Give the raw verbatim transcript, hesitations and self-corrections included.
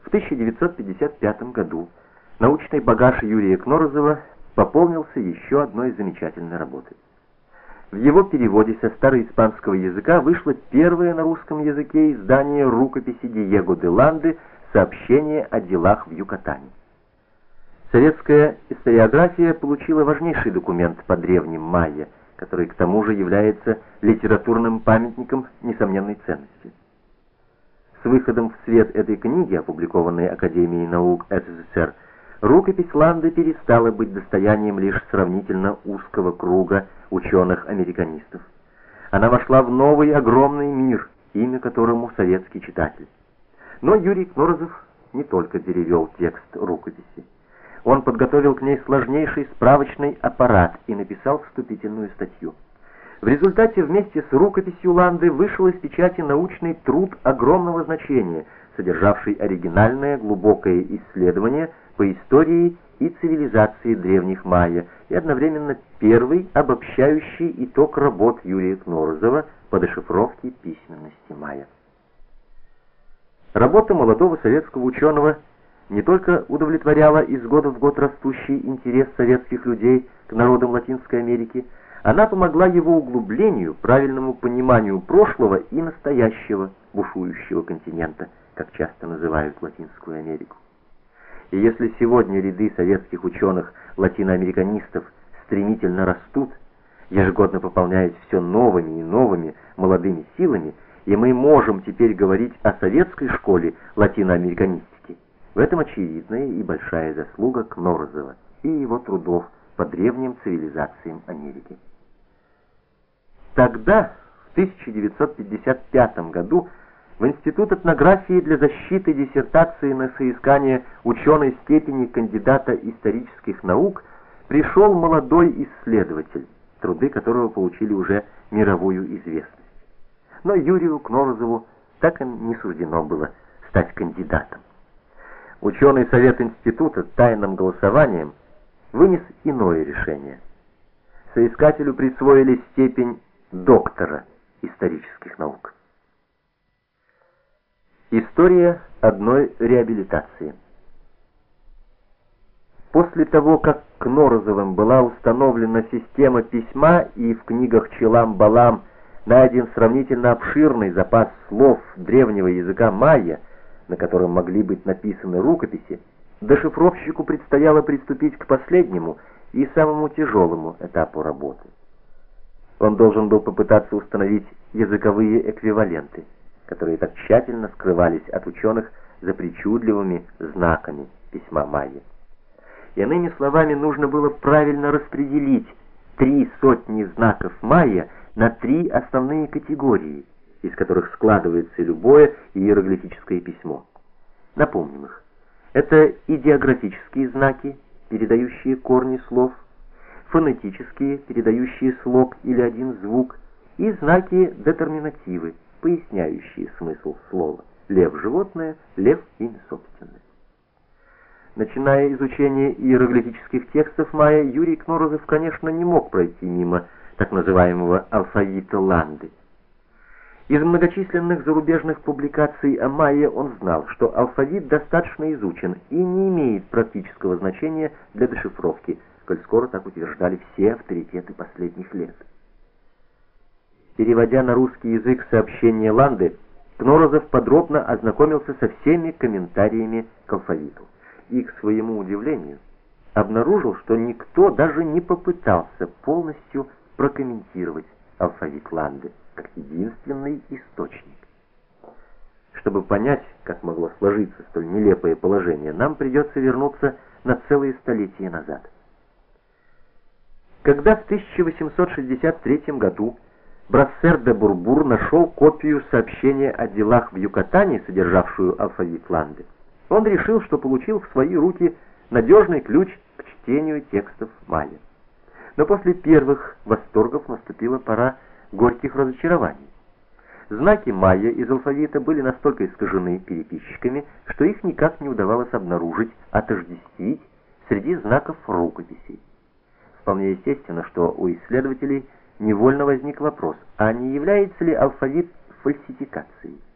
В тысяча девятьсот пятьдесят пятом году научный багаж Юрия Кнорозова пополнился еще одной замечательной работой. В его переводе со староиспанского языка вышло первое на русском языке издание рукописи Диего де Ланды «Сообщение о делах в Юкатане». Советская историография получила важнейший документ по древним майя, который к тому же является литературным памятником несомненной ценности. С выходом в свет этой книги, опубликованной Академией наук СССР, рукопись Ланды перестала быть достоянием лишь сравнительно узкого круга ученых-американистов. Она вошла в новый огромный мир, имя которому советский читатель. Но Юрий Кнорозов не только перевел текст рукописи. Он подготовил к ней сложнейший справочный аппарат и написал вступительную статью. В результате вместе с рукописью Ланды вышел из печати научный труд огромного значения, содержавший оригинальное глубокое исследование по истории и цивилизации древних майя и одновременно первый обобщающий итог работ Юрия Кнорозова по дешифровке письменности майя. Работа молодого советского ученого не только удовлетворяла из года в год растущий интерес советских людей к народам Латинской Америки, она помогла его углублению, правильному пониманию прошлого и настоящего бушующего континента, как часто называют Латинскую Америку. И если сегодня ряды советских ученых-латиноамериканистов стремительно растут, ежегодно пополняясь все новыми и новыми молодыми силами, и мы можем теперь говорить о советской школе латиноамериканистики, в этом очевидная и большая заслуга Кнорозова и его трудов по древним цивилизациям Америки. Тогда, в тысяча девятьсот пятьдесят пятом году, в Институт этнографии для защиты диссертации на соискание ученой степени кандидата исторических наук пришел молодой исследователь, труды которого получили уже мировую известность. Но Юрию Кнорозову так и не суждено было стать кандидатом. Ученый совет института тайным голосованием вынес иное решение. Соискателю присвоили степень доктора исторических наук. История одной реабилитации. После того, как Кнорозовым была установлена система письма и в книгах Челам-Балам найден сравнительно обширный запас слов древнего языка майя, на котором могли быть написаны рукописи, дешифровщику предстояло приступить к последнему и самому тяжелому этапу работы. Он должен был попытаться установить языковые эквиваленты, которые так тщательно скрывались от ученых за причудливыми знаками письма майя. Иными словами, нужно было правильно распределить три сотни знаков майя на три основные категории, из которых складывается любое иероглифическое письмо. Напомним их. Это идеографические знаки, передающие корни слов, фонетические, передающие слог или один звук, и знаки детерминативы, поясняющие смысл слова. Лев – животное, лев – имя собственное. Начиная изучение иероглифических текстов майя, Юрий Кнорозов, конечно, не мог пройти мимо так называемого алфавита Ланды. Из многочисленных зарубежных публикаций о майя он знал, что алфавит достаточно изучен и не имеет практического значения для дешифровки, коль скоро так утверждали все авторитеты последних лет. Переводя на русский язык сообщение Ланды, Кнорозов подробно ознакомился со всеми комментариями к алфавиту и, к своему удивлению, обнаружил, что никто даже не попытался полностью прокомментировать алфавит Ланды как единственный источник. Чтобы понять, как могло сложиться столь нелепое положение, нам придется вернуться на целые столетия назад. Когда в тысяча восемьсот шестьдесят третьем году Брассер де Бурбур нашел копию сообщения о делах в Юкатане, содержавшую алфавит Ланды, он решил, что получил в свои руки надежный ключ к чтению текстов майя. Но после первых восторгов наступила пора горьких разочарований. Знаки майя из алфавита были настолько искажены переписчиками, что их никак не удавалось обнаружить, отождествить среди знаков рукописей. Вполне естественно, что у исследователей невольно возник вопрос, а не является ли алфавит фальсификацией?